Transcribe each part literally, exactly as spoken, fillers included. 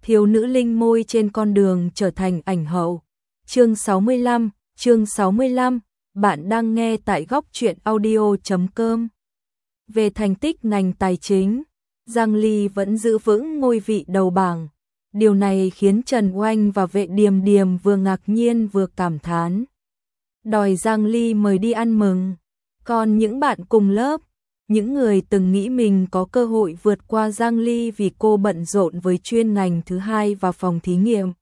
thiếu nữ linh môi trên con đường trở thành ảnh hậu. Chương sáu mươi lăm, chương sáu mươi lăm, bạn đang nghe tại góc truyện audio chấm com. Về thành tích ngành tài chính, Giang Ly vẫn giữ vững ngôi vị đầu bảng. Điều này khiến Trần Oanh và Vệ Điềm Điềm vừa ngạc nhiên vừa cảm thán. Đòi Giang Ly mời đi ăn mừng. Còn những bạn cùng lớp, những người từng nghĩ mình có cơ hội vượt qua Giang Ly vì cô bận rộn với chuyên ngành thứ hai và phòng thí nghiệm,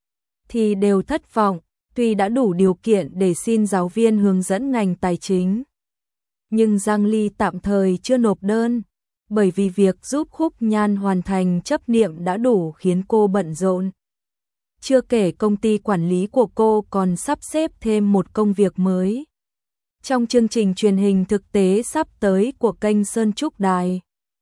thì đều thất vọng. Tuy đã đủ điều kiện để xin giáo viên hướng dẫn ngành tài chính, nhưng Giang Ly tạm thời chưa nộp đơn, bởi vì việc giúp Khúc Nhan hoàn thành chấp niệm đã đủ khiến cô bận rộn. Chưa kể công ty quản lý của cô còn sắp xếp thêm một công việc mới trong chương trình truyền hình thực tế sắp tới của kênh Sơn Trúc Đài.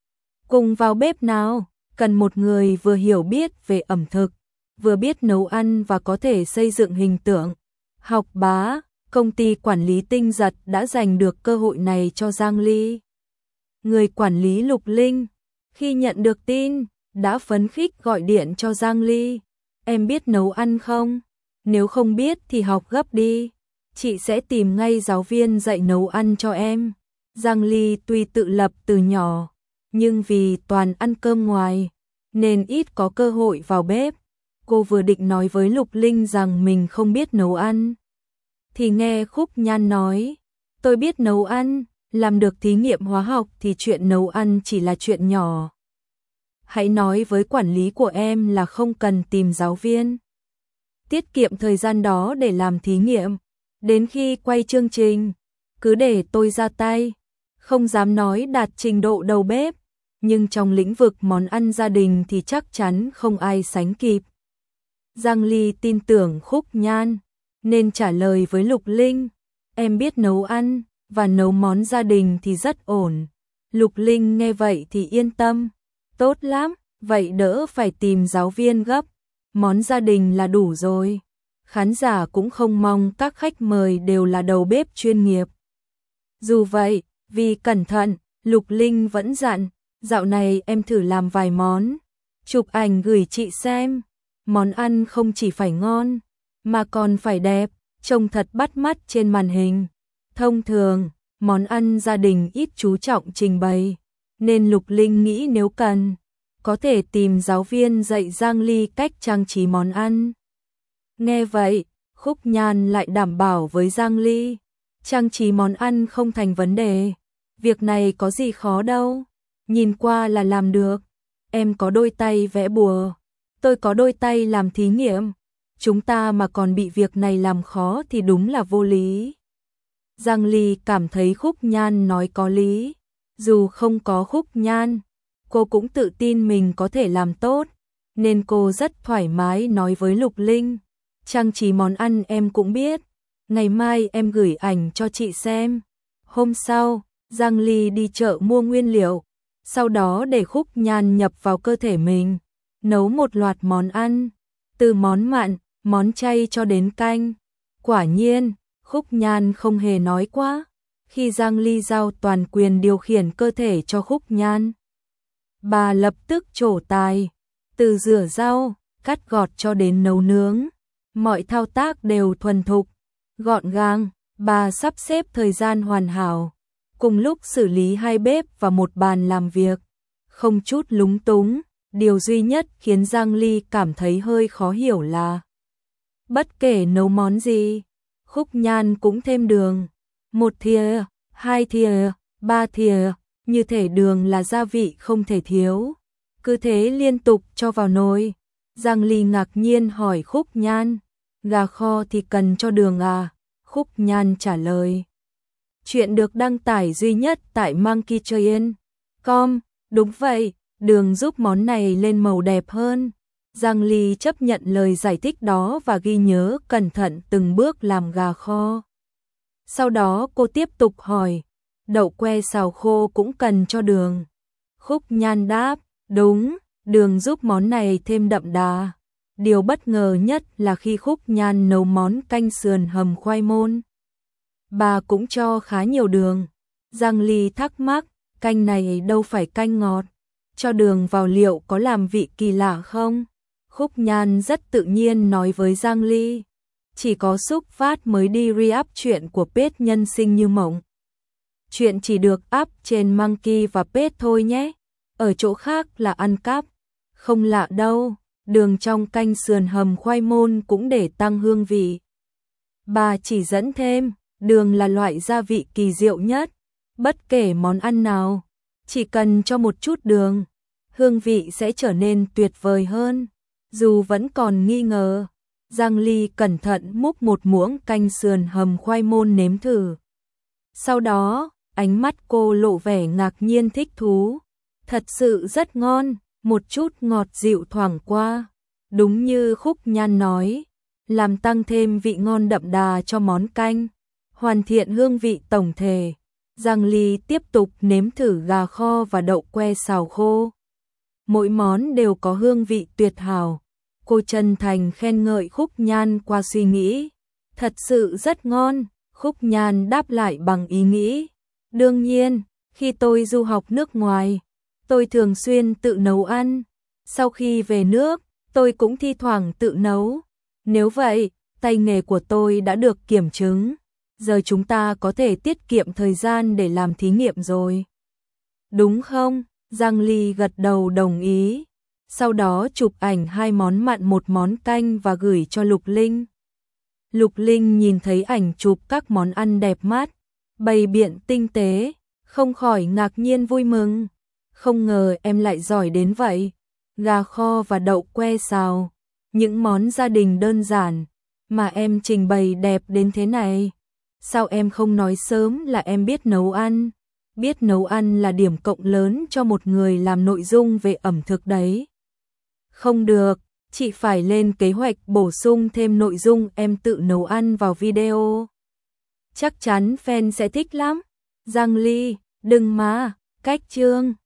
Cùng vào bếp nào, cần một người vừa hiểu biết về ẩm thực, vừa biết nấu ăn và có thể xây dựng hình tượng. Học bá, công ty quản lý Tinh Giật đã giành được cơ hội này cho Giang Ly. Người quản lý Lục Linh, khi nhận được tin, đã phấn khích gọi điện cho Giang Ly. Em biết nấu ăn không? Nếu không biết thì học gấp đi. Chị sẽ tìm ngay giáo viên dạy nấu ăn cho em. Giang Ly tuy tự lập từ nhỏ, nhưng vì toàn ăn cơm ngoài, nên ít có cơ hội vào bếp. Cô vừa định nói với Lục Linh rằng mình không biết nấu ăn, thì nghe Khúc Nhan nói, tôi biết nấu ăn, làm được thí nghiệm hóa học thì chuyện nấu ăn chỉ là chuyện nhỏ. Hãy nói với quản lý của em là không cần tìm giáo viên. Tiết kiệm thời gian đó để làm thí nghiệm. Đến khi quay chương trình, cứ để tôi ra tay. Không dám nói đạt trình độ đầu bếp, nhưng trong lĩnh vực món ăn gia đình thì chắc chắn không ai sánh kịp. Giang Ly tin tưởng Khúc Nhan, nên trả lời với Lục Linh, em biết nấu ăn, và nấu món gia đình thì rất ổn. Lục Linh nghe vậy thì yên tâm, tốt lắm, vậy đỡ phải tìm giáo viên gấp, món gia đình là đủ rồi. Khán giả cũng không mong các khách mời đều là đầu bếp chuyên nghiệp. Dù vậy, vì cẩn thận, Lục Linh vẫn dặn, dạo này em thử làm vài món, chụp ảnh gửi chị xem. Món ăn không chỉ phải ngon, mà còn phải đẹp, trông thật bắt mắt trên màn hình. Thông thường, món ăn gia đình ít chú trọng trình bày, nên Lục Linh nghĩ nếu cần, có thể tìm giáo viên dạy Giang Ly cách trang trí món ăn. Nghe vậy, Khúc Nhan lại đảm bảo với Giang Ly, trang trí món ăn không thành vấn đề, việc này có gì khó đâu, nhìn qua là làm được. Em có đôi tay vẽ bùa, tôi có đôi tay làm thí nghiệm, chúng ta mà còn bị việc này làm khó thì đúng là vô lý. Giang Ly cảm thấy Khúc Nhan nói có lý, dù không có Khúc Nhan, cô cũng tự tin mình có thể làm tốt, nên cô rất thoải mái nói với Lục Linh, trang trí món ăn em cũng biết, ngày mai em gửi ảnh cho chị xem. Hôm sau, Giang Ly đi chợ mua nguyên liệu, sau đó để Khúc Nhan nhập vào cơ thể mình, nấu một loạt món ăn, từ món mặn, món chay cho đến canh. Quả nhiên, Khúc Nhan không hề nói quá, khi Giang Ly giao toàn quyền điều khiển cơ thể cho Khúc Nhan, bà lập tức trổ tài, từ rửa rau, cắt gọt cho đến nấu nướng, mọi thao tác đều thuần thục, gọn gàng. Bà sắp xếp thời gian hoàn hảo, cùng lúc xử lý hai bếp và một bàn làm việc, không chút lúng túng. Điều duy nhất khiến Giang Ly cảm thấy hơi khó hiểu là, bất kể nấu món gì, Khúc Nhan cũng thêm đường, một thìa, hai thìa, ba thìa, như thể đường là gia vị không thể thiếu, cứ thế liên tục cho vào nồi. Giang Ly ngạc nhiên hỏi Khúc Nhan, gà kho thì cần cho đường à? Khúc Nhan trả lời, chuyện được đăng tải duy nhất tại monkey train chấm com, đúng vậy, đường giúp món này lên màu đẹp hơn. Giang Ly chấp nhận lời giải thích đó và ghi nhớ cẩn thận từng bước làm gà kho. Sau đó cô tiếp tục hỏi, đậu que xào khô cũng cần cho đường. Khúc Nhan đáp, đúng, đường giúp món này thêm đậm đà. Điều bất ngờ nhất là khi Khúc Nhan nấu món canh sườn hầm khoai môn, bà cũng cho khá nhiều đường. Giang Ly thắc mắc, canh này đâu phải canh ngọt, cho đường vào liệu có làm vị kỳ lạ không? Khúc Nhan rất tự nhiên nói với Giang Ly. Chỉ có xúc phát mới đi re-up chuyện của page Nhân Sinh Như Mộng. Chuyện chỉ được up trên Monkey và page thôi nhé. Ở chỗ khác là ăn cắp. Không lạ đâu, đường trong canh sườn hầm khoai môn cũng để tăng hương vị. Bà chỉ dẫn thêm, đường là loại gia vị kỳ diệu nhất. Bất kể món ăn nào, chỉ cần cho một chút đường, hương vị sẽ trở nên tuyệt vời hơn. Dù vẫn còn nghi ngờ, Giang Ly cẩn thận múc một muỗng canh sườn hầm khoai môn nếm thử. Sau đó, ánh mắt cô lộ vẻ ngạc nhiên thích thú. Thật sự rất ngon, một chút ngọt dịu thoảng qua. Đúng như Khúc Nhan nói, làm tăng thêm vị ngon đậm đà cho món canh, hoàn thiện hương vị tổng thể. Giang Ly tiếp tục nếm thử gà kho và đậu que xào khô. Mỗi món đều có hương vị tuyệt hảo. Cô chân thành khen ngợi Khúc Nhan qua suy nghĩ. Thật sự rất ngon, Khúc Nhan đáp lại bằng ý nghĩ. Đương nhiên, khi tôi du học nước ngoài, tôi thường xuyên tự nấu ăn. Sau khi về nước, tôi cũng thi thoảng tự nấu. Nếu vậy, tay nghề của tôi đã được kiểm chứng. Giờ chúng ta có thể tiết kiệm thời gian để làm thí nghiệm rồi. Đúng không? Giang Ly gật đầu đồng ý. Sau đó chụp ảnh hai món mặn một món canh và gửi cho Lục Linh. Lục Linh nhìn thấy ảnh chụp các món ăn đẹp mắt, bày biện tinh tế, không khỏi ngạc nhiên vui mừng. Không ngờ em lại giỏi đến vậy. Gà kho và đậu que xào, những món gia đình đơn giản, mà em trình bày đẹp đến thế này. Sao em không nói sớm là em biết nấu ăn? Biết nấu ăn là điểm cộng lớn cho một người làm nội dung về ẩm thực đấy. Không được, chị phải lên kế hoạch bổ sung thêm nội dung em tự nấu ăn vào video. Chắc chắn fan sẽ thích lắm. Giang Ly, đừng mà, cách chương.